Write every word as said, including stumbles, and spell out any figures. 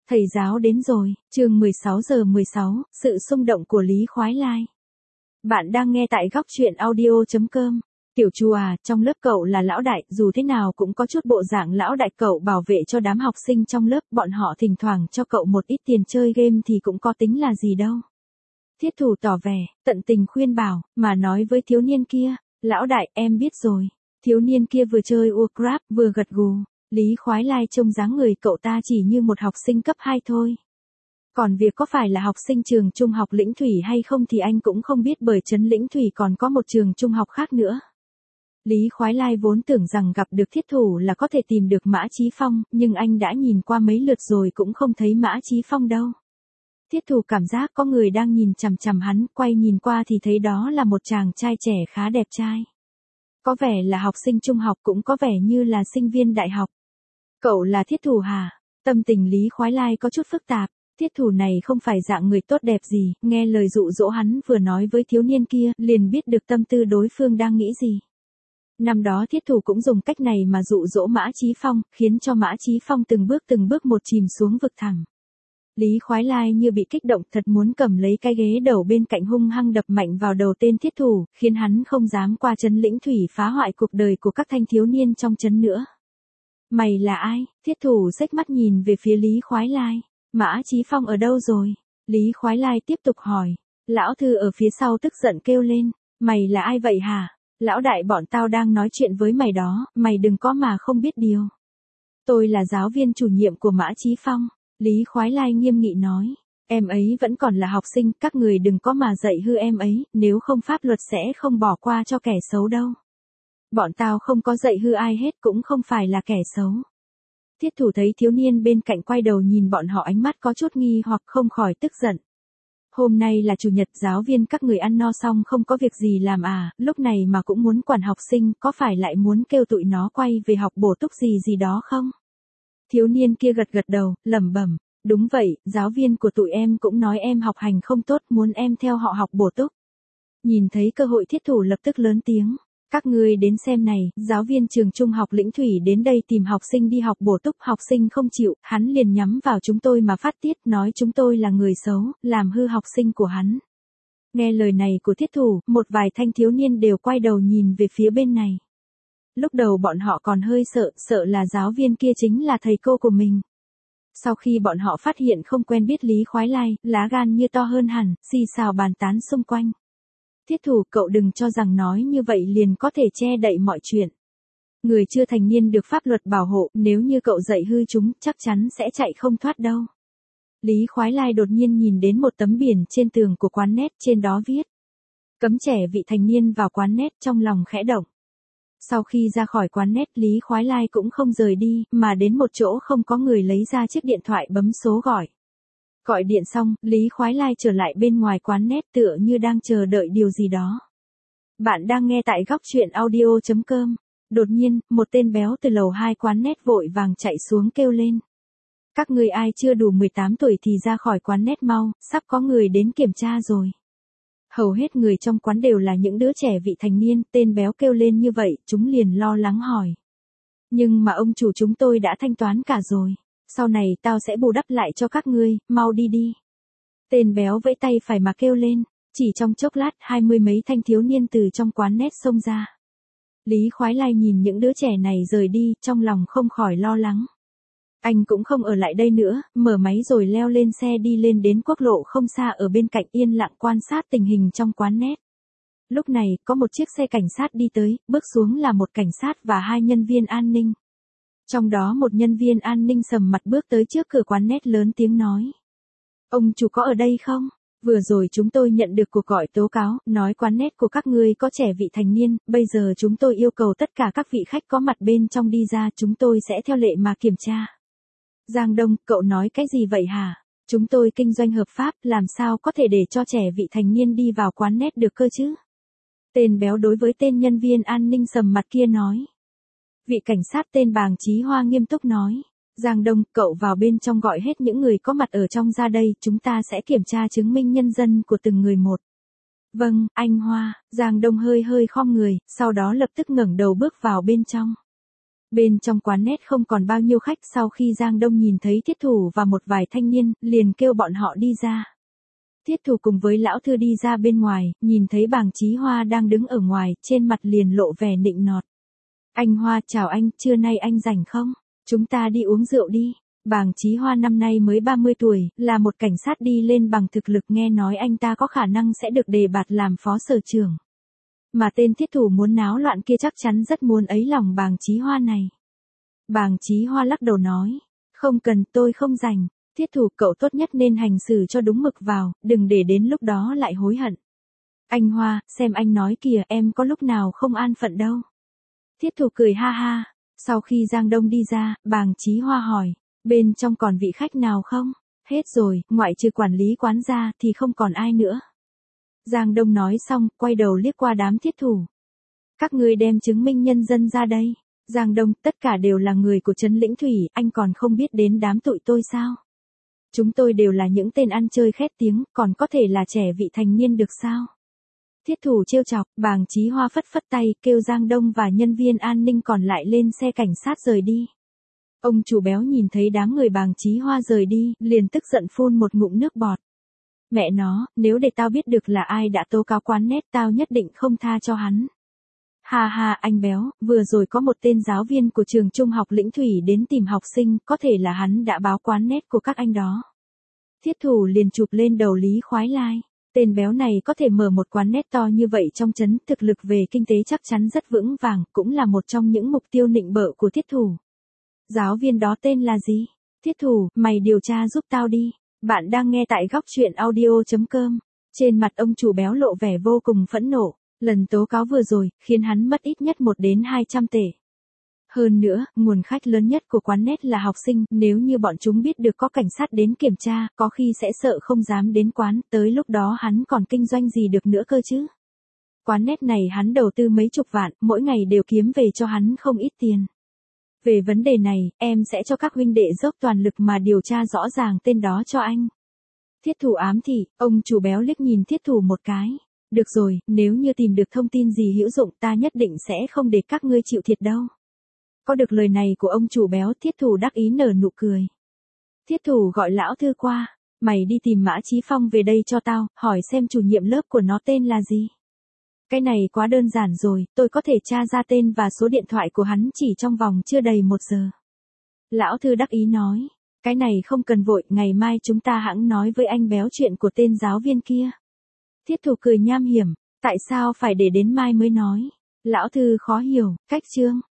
Thầy giáo đến rồi, chương mười sáu giờ mười sáu, sự xung động của Lý Khoái Lai. Bạn đang nghe tại góc truyện audio chấm com. Tiểu Chu à, trong lớp cậu là lão đại, dù thế nào cũng có chút bộ dạng lão đại, cậu bảo vệ cho đám học sinh trong lớp, bọn họ thỉnh thoảng cho cậu một ít tiền chơi game thì cũng có tính là gì đâu. Thiết Thủ tỏ vẻ, tận tình khuyên bảo, mà nói với thiếu niên kia, lão đại, em biết rồi. Thiếu niên kia vừa chơi Warcraft vừa gật gù. Lý Khoái Lai trông dáng người cậu ta chỉ như một học sinh cấp hai thôi. Còn việc có phải là học sinh trường trung học Lĩnh Thủy hay không thì anh cũng không biết, bởi trấn Lĩnh Thủy còn có một trường trung học khác nữa. Lý Khoái Lai vốn tưởng rằng gặp được Thiết Thủ là có thể tìm được Mã Chí Phong, nhưng anh đã nhìn qua mấy lượt rồi cũng không thấy Mã Chí Phong đâu. Thiết Thủ cảm giác có người đang nhìn chằm chằm hắn, quay nhìn qua thì thấy đó là một chàng trai trẻ khá đẹp trai. Có vẻ là học sinh trung học, cũng có vẻ như là sinh viên đại học. Cậu là Thiết Thủ hả? Tâm tình Lý Khoái Lai có chút phức tạp. Thiết Thủ này không phải dạng người tốt đẹp gì, nghe lời dụ dỗ hắn vừa nói với thiếu niên kia, liền biết được tâm tư đối phương đang nghĩ gì. Năm đó Thiết Thủ cũng dùng cách này mà dụ dỗ Mã Chí Phong, khiến cho Mã Chí Phong từng bước từng bước một chìm xuống vực thẳm. Lý Khoái Lai như bị kích động, thật muốn cầm lấy cái ghế đầu bên cạnh hung hăng đập mạnh vào đầu tên Thiết Thủ, khiến hắn không dám qua trấn Lĩnh Thủy phá hoại cuộc đời của các thanh thiếu niên trong trấn nữa. Mày là ai? Thiết Thủ xếch mắt nhìn về phía Lý Khoái Lai. Mã Chí Phong ở đâu rồi? Lý Khoái Lai tiếp tục hỏi. Lão Thư ở phía sau tức giận kêu lên. Mày là ai vậy hả? Lão đại, bọn tao đang nói chuyện với mày đó, mày đừng có mà không biết điều. Tôi là giáo viên chủ nhiệm của Mã Chí Phong. Lý Khoái Lai nghiêm nghị nói. Em ấy vẫn còn là học sinh, các người đừng có mà dạy hư em ấy, nếu không pháp luật sẽ không bỏ qua cho kẻ xấu đâu. Bọn tao không có dạy hư ai hết, cũng không phải là kẻ xấu. Thiết Thủ thấy thiếu niên bên cạnh quay đầu nhìn bọn họ, ánh mắt có chút nghi hoặc, không khỏi tức giận. Hôm nay là chủ nhật, giáo viên các người ăn no xong không có việc gì làm à, lúc này mà cũng muốn quản học sinh, có phải lại muốn kêu tụi nó quay về học bổ túc gì gì đó không? Thiếu niên kia gật gật đầu, lẩm bẩm, đúng vậy, giáo viên của tụi em cũng nói em học hành không tốt, muốn em theo họ học bổ túc. Nhìn thấy cơ hội, Thiết Thủ lập tức lớn tiếng. Các ngươi đến xem này, giáo viên trường trung học Lĩnh Thủy đến đây tìm học sinh đi học bổ túc, học sinh không chịu, hắn liền nhắm vào chúng tôi mà phát tiết, nói chúng tôi là người xấu, làm hư học sinh của hắn. Nghe lời này của Thiết Thủ, một vài thanh thiếu niên đều quay đầu nhìn về phía bên này. Lúc đầu bọn họ còn hơi sợ, sợ là giáo viên kia chính là thầy cô của mình. Sau khi bọn họ phát hiện không quen biết Lý Khoái Lai, lá gan như to hơn hẳn, xì xào bàn tán xung quanh. Thiết Thủ, cậu đừng cho rằng nói như vậy liền có thể che đậy mọi chuyện. Người chưa thành niên được pháp luật bảo hộ, nếu như cậu dạy hư chúng, chắc chắn sẽ chạy không thoát đâu. Lý Khoái Lai đột nhiên nhìn đến một tấm biển trên tường của quán net, trên đó viết. Cấm trẻ vị thành niên vào quán net, trong lòng khẽ động. Sau khi ra khỏi quán net, Lý Khoái Lai cũng không rời đi, mà đến một chỗ không có người, lấy ra chiếc điện thoại bấm số gọi. Gọi điện xong, Lý Khoái Lai trở lại bên ngoài quán net, tựa như đang chờ đợi điều gì đó. Bạn đang nghe tại góc truyện audio chấm com. Đột nhiên, một tên béo từ lầu hai quán net vội vàng chạy xuống kêu lên. Các người ai chưa đủ mười tám tuổi thì ra khỏi quán net mau, sắp có người đến kiểm tra rồi. Hầu hết người trong quán đều là những đứa trẻ vị thành niên, tên béo kêu lên như vậy, chúng liền lo lắng hỏi. Nhưng mà ông chủ, chúng tôi đã thanh toán cả rồi. Sau này tao sẽ bù đắp lại cho các ngươi, mau đi đi. Tên béo vẫy tay phải mà kêu lên, chỉ trong chốc lát hai mươi mấy thanh thiếu niên từ trong quán net xông ra. Lý Khoái Lai nhìn những đứa trẻ này rời đi, trong lòng không khỏi lo lắng. Anh cũng không ở lại đây nữa, mở máy rồi leo lên xe đi lên đến quốc lộ không xa ở bên cạnh, yên lặng quan sát tình hình trong quán net. Lúc này, có một chiếc xe cảnh sát đi tới, bước xuống là một cảnh sát và hai nhân viên an ninh. Trong đó một nhân viên an ninh sầm mặt bước tới trước cửa quán net lớn tiếng nói. Ông chủ có ở đây không? Vừa rồi chúng tôi nhận được cuộc gọi tố cáo, nói quán net của các ngươi có trẻ vị thành niên, bây giờ chúng tôi yêu cầu tất cả các vị khách có mặt bên trong đi ra, chúng tôi sẽ theo lệ mà kiểm tra. Giang Đông, cậu nói cái gì vậy hả? Chúng tôi kinh doanh hợp pháp, làm sao có thể để cho trẻ vị thành niên đi vào quán net được cơ chứ? Tên béo đối với tên nhân viên an ninh sầm mặt kia nói. Vị cảnh sát tên Bàng Chí Hoa nghiêm túc nói. Giang Đông, cậu vào bên trong gọi hết những người có mặt ở trong ra đây, chúng ta sẽ kiểm tra chứng minh nhân dân của từng người một. Vâng, anh Hoa. Giang Đông hơi hơi khom người, sau đó lập tức ngẩng đầu bước vào bên trong. Bên trong quán net không còn bao nhiêu khách, sau khi Giang Đông nhìn thấy Thiết Thủ và một vài thanh niên, liền kêu bọn họ đi ra. Thiết Thủ cùng với lão thư đi ra bên ngoài, nhìn thấy Bàng Chí Hoa đang đứng ở ngoài, trên mặt liền lộ vẻ nịnh nọt. Anh Hoa, chào anh, trưa nay anh rảnh không? Chúng ta đi uống rượu đi. Bàng Chí Hoa năm nay mới ba mươi tuổi, là một cảnh sát đi lên bằng thực lực, nghe nói anh ta có khả năng sẽ được đề bạt làm phó sở trưởng. Mà tên Thiết Thủ muốn náo loạn kia chắc chắn rất muốn ấy lòng Bàng Chí Hoa này. Bàng Chí Hoa lắc đầu nói, không cần, tôi không rảnh. Thiết Thủ, cậu tốt nhất nên hành xử cho đúng mực vào, đừng để đến lúc đó lại hối hận. Anh Hoa, xem anh nói kìa, em có lúc nào không an phận đâu. Thiết Thủ cười ha ha. Sau khi Giang Đông đi ra, Bàng Chí Hoa hỏi, bên trong còn vị khách nào không? Hết rồi, ngoại trừ quản lý quán ra thì không còn ai nữa. Giang Đông nói xong, quay đầu liếc qua đám Thiết Thủ. Các ngươi đem chứng minh nhân dân ra đây. Giang Đông, tất cả đều là người của trấn Lĩnh Thủy, anh còn không biết đến đám tụi tôi sao? Chúng tôi đều là những tên ăn chơi khét tiếng, còn có thể là trẻ vị thành niên được sao? Thiết Thủ trêu chọc, Bàng Chí Hoa phất phất tay, kêu Giang Đông và nhân viên an ninh còn lại lên xe cảnh sát rời đi. Ông chủ béo nhìn thấy đám người Bàng Chí Hoa rời đi, liền tức giận phun một ngụm nước bọt. Mẹ nó, nếu để tao biết được là ai đã tố cáo quán net, tao nhất định không tha cho hắn. Ha ha, anh béo, vừa rồi có một tên giáo viên của trường trung học Lĩnh Thủy đến tìm học sinh, có thể là hắn đã báo quán net của các anh đó. Thiết Thủ liền chụp lên đầu Lý Khoái Lai. Tên béo này có thể mở một quán net to như vậy trong trấn, thực lực về kinh tế chắc chắn rất vững vàng, cũng là một trong những mục tiêu nịnh bợ của Thiết Thủ. Giáo viên đó tên là gì? Thiết Thủ, mày điều tra giúp tao đi. Bạn đang nghe tại góc truyện audio chấm com. Trên mặt ông chủ béo lộ vẻ vô cùng phẫn nộ. Lần tố cáo vừa rồi, khiến hắn mất ít nhất một đến hai trăm tệ. Hơn nữa, nguồn khách lớn nhất của quán net là học sinh, nếu như bọn chúng biết được có cảnh sát đến kiểm tra, có khi sẽ sợ không dám đến quán, tới lúc đó hắn còn kinh doanh gì được nữa cơ chứ. Quán net này hắn đầu tư mấy chục vạn, mỗi ngày đều kiếm về cho hắn không ít tiền. Về vấn đề này, em sẽ cho các huynh đệ dốc toàn lực mà điều tra rõ ràng tên đó cho anh. Thiết Thủ ám thị, ông chủ béo liếc nhìn Thiết Thủ một cái. Được rồi, nếu như tìm được thông tin gì hữu dụng ta nhất định sẽ không để các ngươi chịu thiệt đâu. Có được lời này của ông chủ béo, Thiết Thủ đắc ý nở nụ cười. Thiết Thủ gọi lão thư qua, mày đi tìm Mã Chí Phong về đây cho tao, hỏi xem chủ nhiệm lớp của nó tên là gì. Cái này quá đơn giản rồi, tôi có thể tra ra tên và số điện thoại của hắn chỉ trong vòng chưa đầy một giờ. Lão thư đắc ý nói, cái này không cần vội, ngày mai chúng ta hẵng nói với anh béo chuyện của tên giáo viên kia. Thiết Thủ cười nham hiểm, tại sao phải để đến mai mới nói? Lão thư khó hiểu, cách chương.